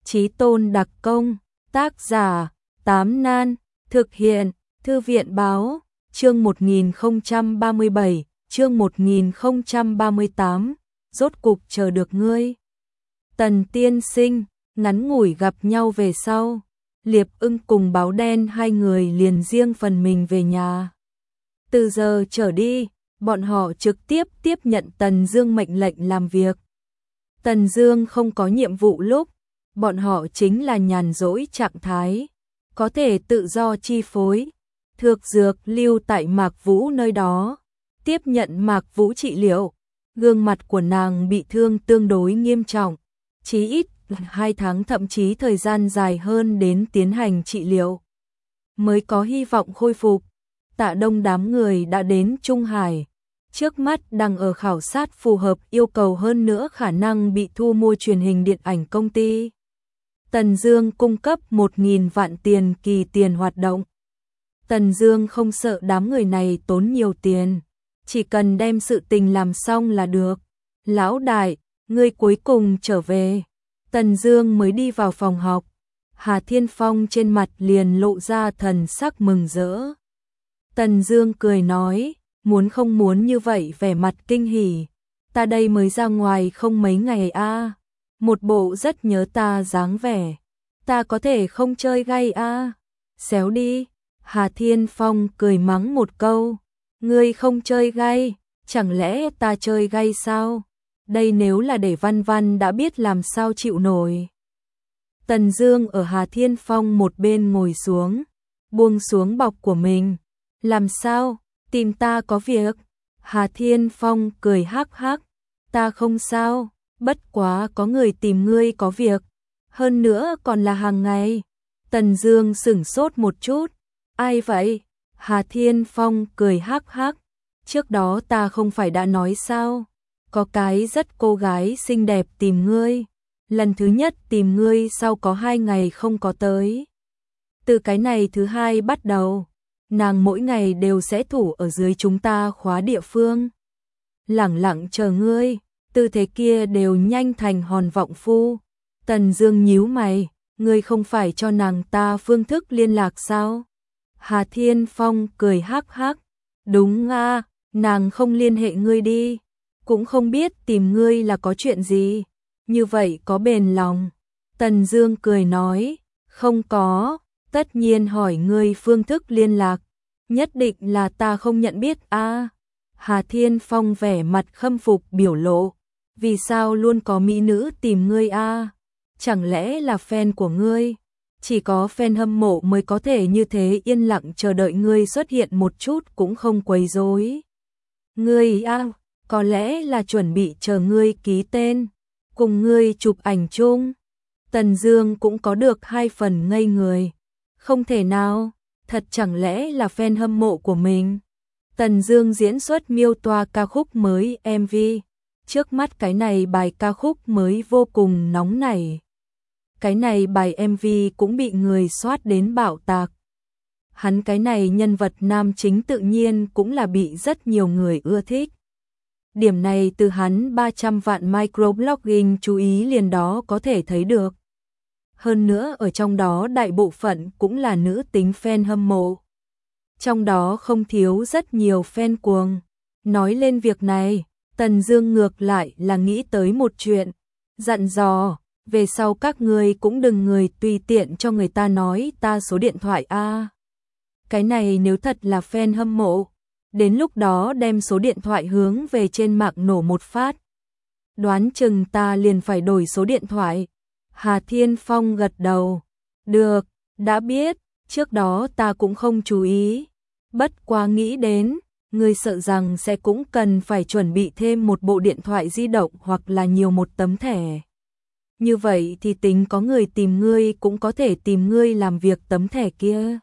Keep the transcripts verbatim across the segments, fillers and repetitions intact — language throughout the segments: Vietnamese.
Chí Tôn đặc công, tác giả, Tám Nan, thực hiện, Thư viện báo, chương một nghìn không trăm ba mươi bảy, chương một nghìn không trăm ba mươi tám, rốt cục chờ được ngươi. Tần tiên sinh, ngắn ngủi gặp nhau về sau, Liệp Ưng cùng Báo Đen hai người liền riêng phần mình về nhà. Từ giờ trở đi, bọn họ trực tiếp tiếp nhận Tần Dương mệnh lệnh làm việc. Tần Dương không có nhiệm vụ lúc, bọn họ chính là nhàn rỗi trạng thái, có thể tự do chi phối. Thược Dược lưu tại Mạc Vũ nơi đó, tiếp nhận Mạc Vũ trị liệu. Gương mặt của nàng bị thương tương đối nghiêm trọng, chí ít hai tháng thậm chí thời gian dài hơn đến tiến hành trị liệu mới có hy vọng khôi phục. Tạ Đông đám người đã đến Trung Hải, trước mắt đang ở khảo sát phù hợp yêu cầu, hơn nữa khả năng bị thu mua truyền hình điện ảnh công ty. Tần Dương cung cấp một nghìn vạn tiền kỳ tiền hoạt động. Tần Dương không sợ đám người này tốn nhiều tiền, chỉ cần đem sự tình làm xong là được. Lão đại, ngươi cuối cùng trở về. Tần Dương mới đi vào phòng học, Hà Thiên Phong trên mặt liền lộ ra thần sắc mừng rỡ. Tần Dương cười nói, muốn không muốn như vậy vẻ mặt kinh hỉ. Ta đây mới ra ngoài không mấy ngày a, à. Một bộ rất nhớ ta dáng vẻ. Ta có thể không chơi gay a, à. Xéo đi. Hà Thiên Phong cười mắng một câu, ngươi không chơi gay, chẳng lẽ ta chơi gay sao? Đây nếu là để Văn Văn đã biết làm sao chịu nổi. Tần Dương ở Hà Thiên Phong một bên ngồi xuống, buông xuống bọc của mình. Làm sao? Tìm ta có việc? Hà Thiên Phong cười hắc hắc, ta không sao, bất quá có người tìm ngươi có việc, hơn nữa còn là hàng ngày. Tần Dương sững sốt một chút, ai vậy? Hà Thiên Phong cười hắc hắc, trước đó ta không phải đã nói sao? Có cái rất cô gái xinh đẹp tìm ngươi, lần thứ nhất tìm ngươi sau có hai ngày không có tới. Từ cái này thứ hai bắt đầu, nàng mỗi ngày đều sẽ thủ ở dưới chúng ta khóa địa phương, lẳng lặng chờ ngươi, tư thế kia đều nhanh thành hòn vọng phu. Tần Dương nhíu mày, ngươi không phải cho nàng ta phương thức liên lạc sao? Hà Thiên Phong cười hắc hắc, đúng a, à, nàng không liên hệ ngươi đi, cũng không biết tìm ngươi là có chuyện gì, như vậy có bền lòng. Tần Dương cười nói, không có, tất nhiên hỏi ngươi phương thức liên lạc, nhất định là ta không nhận biết a. À. Hà Thiên Phong vẻ mặt khâm phục biểu lộ, vì sao luôn có mỹ nữ tìm ngươi a? À? Chẳng lẽ là fan của ngươi? Chỉ có fan hâm mộ mới có thể như thế yên lặng chờ đợi ngươi xuất hiện một chút cũng không quấy rối. Ngươi a, à, có lẽ là chuẩn bị chờ ngươi ký tên, cùng ngươi chụp ảnh chung. Tần Dương cũng có được hai phần ngây người. Không thể nào, thật chẳng lẽ là fan hâm mộ của mình? Tần Dương diễn xuất miêu tả ca khúc mới em vê. Trước mắt cái này bài ca khúc mới vô cùng nóng nảy. Cái này bài em vê cũng bị người soát đến bạo tạc. Hắn cái này nhân vật nam chính tự nhiên cũng là bị rất nhiều người ưa thích. Điểm này từ hắn ba trăm vạn microblogging chú ý liền đó có thể thấy được. Hơn nữa ở trong đó đại bộ phận cũng là nữ tính fan hâm mộ. Trong đó không thiếu rất nhiều fan cuồng. Nói lên việc này, Tần Dương ngược lại là nghĩ tới một chuyện, dặn dò, về sau các ngươi cũng đừng người tùy tiện cho người ta nói ta số điện thoại a. À. Cái này nếu thật là fan hâm mộ, đến lúc đó đem số điện thoại hướng về trên mạng nổ một phát, đoán chừng ta liền phải đổi số điện thoại. Hà Thiên Phong gật đầu, được, đã biết, trước đó ta cũng không chú ý, bất quá nghĩ đến, ngươi sợ rằng sẽ cũng cần phải chuẩn bị thêm một bộ điện thoại di động hoặc là nhiều một tấm thẻ. Như vậy thì tính có người tìm ngươi cũng có thể tìm ngươi làm việc tấm thẻ kia.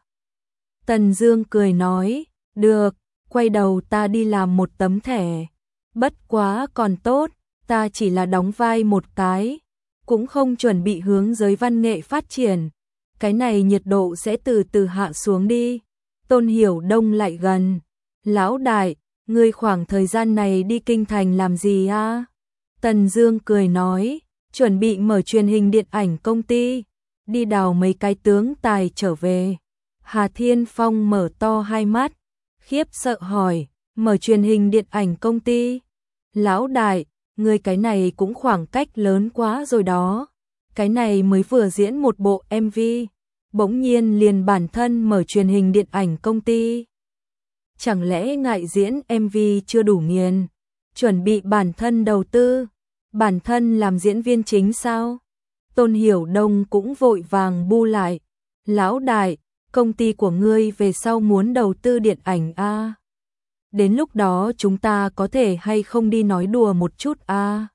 Tần Dương cười nói, được, quay đầu ta đi làm một tấm thẻ. Bất quá còn tốt, ta chỉ là đóng vai một cái, cũng không chuẩn bị hướng giới văn nghệ phát triển. Cái này nhiệt độ sẽ từ từ hạ xuống đi. Tôn Hiểu Đông lại gần, lão đại, ngươi khoảng thời gian này đi kinh thành làm gì a? À? Tần Dương cười nói, chuẩn bị mở truyền hình điện ảnh công ty, đi đào mấy cái tướng tài trở về. Hà Thiên Phong mở to hai mắt, khiếp sợ hỏi, mở truyền hình điện ảnh công ty? Lão đại, người cái này cũng khoảng cách lớn quá rồi đó. Cái này mới vừa diễn một bộ em vê, bỗng nhiên liền bản thân mở truyền hình điện ảnh công ty. Chẳng lẽ ngại diễn em vê chưa đủ nghiền, chuẩn bị bản thân đầu tư, bản thân làm diễn viên chính sao? Tôn Hiểu Đông cũng vội vàng bu lại, lão đại, công ty của ngươi về sau muốn đầu tư điện ảnh a? À? Đến lúc đó chúng ta có thể hay không đi nói đùa một chút a? À?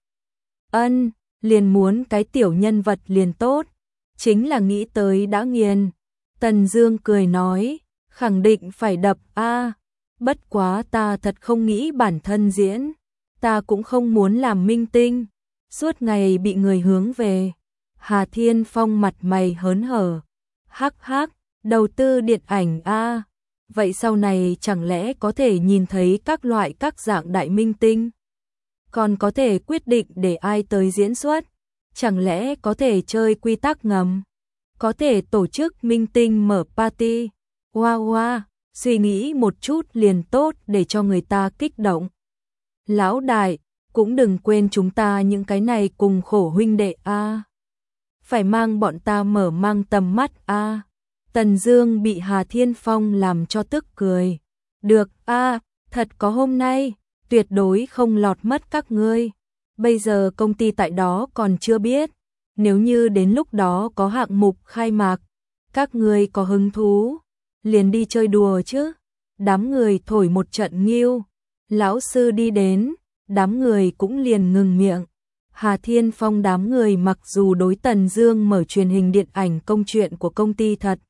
Ân, liền muốn cái tiểu nhân vật liền tốt, chính là nghĩ tới đã nghiền. Tần Dương cười nói, khẳng định phải đập a, à? Bất quá ta thật không nghĩ bản thân diễn, ta cũng không muốn làm minh tinh, suốt ngày bị người hướng về. Hà Thiên Phong mặt mày hớn hở, hắc hắc, đầu tư điện ảnh a, à? Vậy sau này chẳng lẽ có thể nhìn thấy các loại các dạng đại minh tinh? Còn có thể quyết định để ai tới diễn xuất? Chẳng lẽ có thể chơi quy tắc ngầm? Có thể tổ chức minh tinh mở party? Wow wow, suy nghĩ một chút liền tốt để cho người ta kích động. Lão đại, cũng đừng quên chúng ta những cái này cùng khổ huynh đệ a. À. Phải mang bọn ta mở mang tầm mắt a. À. Tần Dương bị Hà Thiên Phong làm cho tức cười. Được a, à, thật có hôm nay, tuyệt đối không lọt mất các ngươi. Bây giờ công ty tại đó còn chưa biết, nếu như đến lúc đó có hạng mục khai mạc, các ngươi có hứng thú, liền đi chơi đùa chứ. Đám người thổi một trận nghiêu, lão sư đi đến, đám người cũng liền ngừng miệng. Hà Thiên Phong đám người mặc dù đối Tần Dương mở truyền hình điện ảnh công chuyện của công ty thật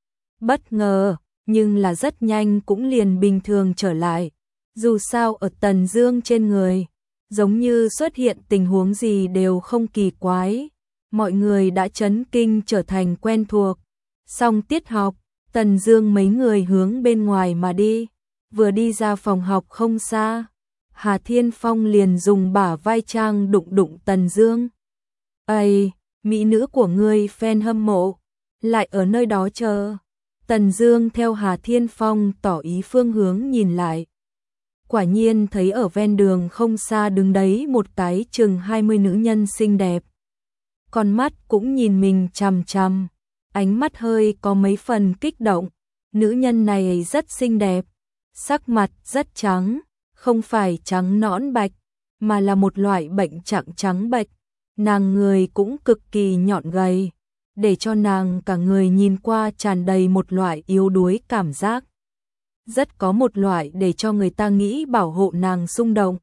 bất ngờ, nhưng là rất nhanh cũng liền bình thường trở lại. Dù sao ở Tần Dương trên người, giống như xuất hiện tình huống gì đều không kỳ quái. Mọi người đã chấn kinh trở thành quen thuộc. Xong tiết học, Tần Dương mấy người hướng bên ngoài mà đi. Vừa đi ra phòng học không xa, Hà Thiên Phong liền dùng bả vai trang đụng đụng Tần Dương. "Ây, mỹ nữ của ngươi fan hâm mộ, lại ở nơi đó chờ." Tần Dương theo Hà Thiên Phong tỏ ý phương hướng nhìn lại. Quả nhiên thấy ở ven đường không xa đứng đấy một cái chừng hai mươi nữ nhân xinh đẹp. Con mắt cũng nhìn mình chằm chằm, ánh mắt hơi có mấy phần kích động. Nữ nhân này rất xinh đẹp, sắc mặt rất trắng, không phải trắng nõn bạch, mà là một loại bệnh trạng trắng bệch. Nàng người cũng cực kỳ nhọn gầy, để cho nàng cả người nhìn qua tràn đầy một loại yếu đuối cảm giác. Rất có một loại để cho người ta nghĩ bảo hộ nàng xung động.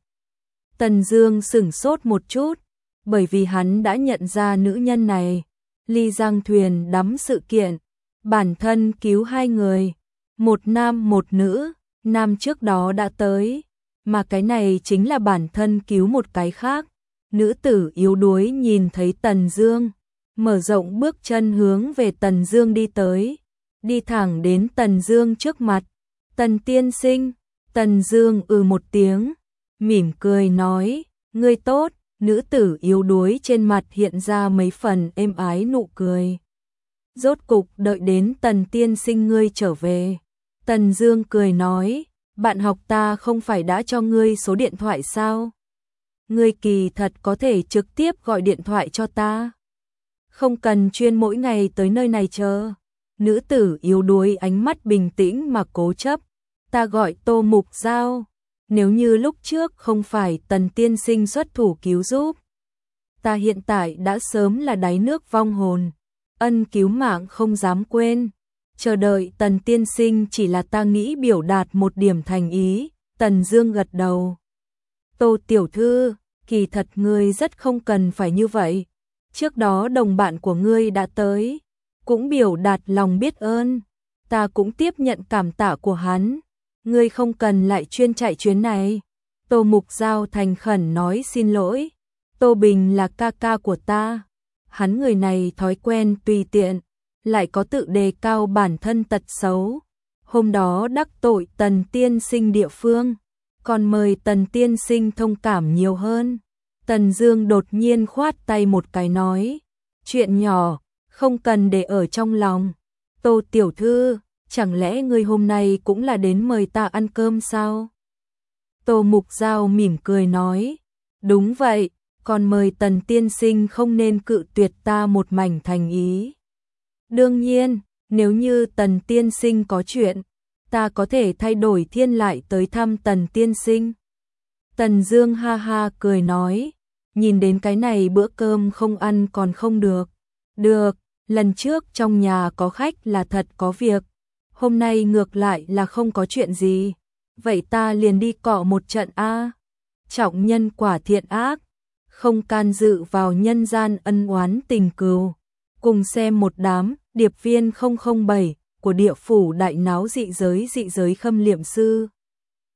Tần Dương sửng sốt một chút, bởi vì hắn đã nhận ra nữ nhân này. Ly Giang thuyền đắm sự kiện, bản thân cứu hai người, một nam một nữ, nam trước đó đã tới, mà cái này chính là bản thân cứu một cái khác. Nữ tử yếu đuối nhìn thấy Tần Dương, mở rộng bước chân hướng về Tần Dương đi tới, đi thẳng đến Tần Dương trước mặt. "Tần tiên sinh." Tần Dương ừ một tiếng, mỉm cười nói, "Ngươi tốt." Nữ tử yếu đuối trên mặt hiện ra mấy phần êm ái nụ cười. "Rốt cục đợi đến Tần tiên sinh ngươi trở về." Tần Dương cười nói, "Bạn học ta không phải đã cho ngươi số điện thoại sao? Ngươi kỳ thật có thể trực tiếp gọi điện thoại cho ta, không cần chuyên mỗi ngày tới nơi này chờ." Nữ tử yếu đuối ánh mắt bình tĩnh mà cố chấp, "Ta gọi Tô Mục Giao, nếu như lúc trước không phải Tần tiên sinh xuất thủ cứu giúp, ta hiện tại đã sớm là đáy nước vong hồn, ân cứu mạng không dám quên. Chờ đợi Tần tiên sinh chỉ là ta nghĩ biểu đạt một điểm thành ý." Tần Dương gật đầu, "Tô tiểu thư, kỳ thật ngươi rất không cần phải như vậy. Trước đó đồng bạn của ngươi đã tới, cũng biểu đạt lòng biết ơn, ta cũng tiếp nhận cảm tạ của hắn. Ngươi không cần lại chuyên chạy chuyến này." Tô Mục Giao thành khẩn nói, "Xin lỗi, Tô Bình là ca ca của ta. Hắn người này thói quen tùy tiện, lại có tự đề cao bản thân tật xấu. Hôm đó đắc tội Tần tiên sinh địa phương, còn mời Tần tiên sinh thông cảm nhiều hơn." Tần Dương đột nhiên khoát tay một cái nói, chuyện nhỏ, không cần để ở trong lòng. Tô tiểu thư, chẳng lẽ ngươi hôm nay cũng là đến mời ta ăn cơm sao? Tô Mục Giao mỉm cười nói, đúng vậy, còn mời Tần tiên sinh không nên cự tuyệt ta một mảnh thành ý. Đương nhiên, nếu như Tần tiên sinh có chuyện, ta có thể thay đổi thiên lại tới thăm Tần tiên sinh. Tần Dương ha ha cười nói, nhìn đến cái này bữa cơm không ăn còn không được. Được, lần trước trong nhà có khách là thật có việc, hôm nay ngược lại là không có chuyện gì. Vậy ta liền đi cọ một trận a. Trọng nhân quả thiện ác, không can dự vào nhân gian ân oán tình cừu. Cùng xem một đám điệp viên không không bảy của địa phủ đại náo dị giới dị giới Khâm Liệm Sư.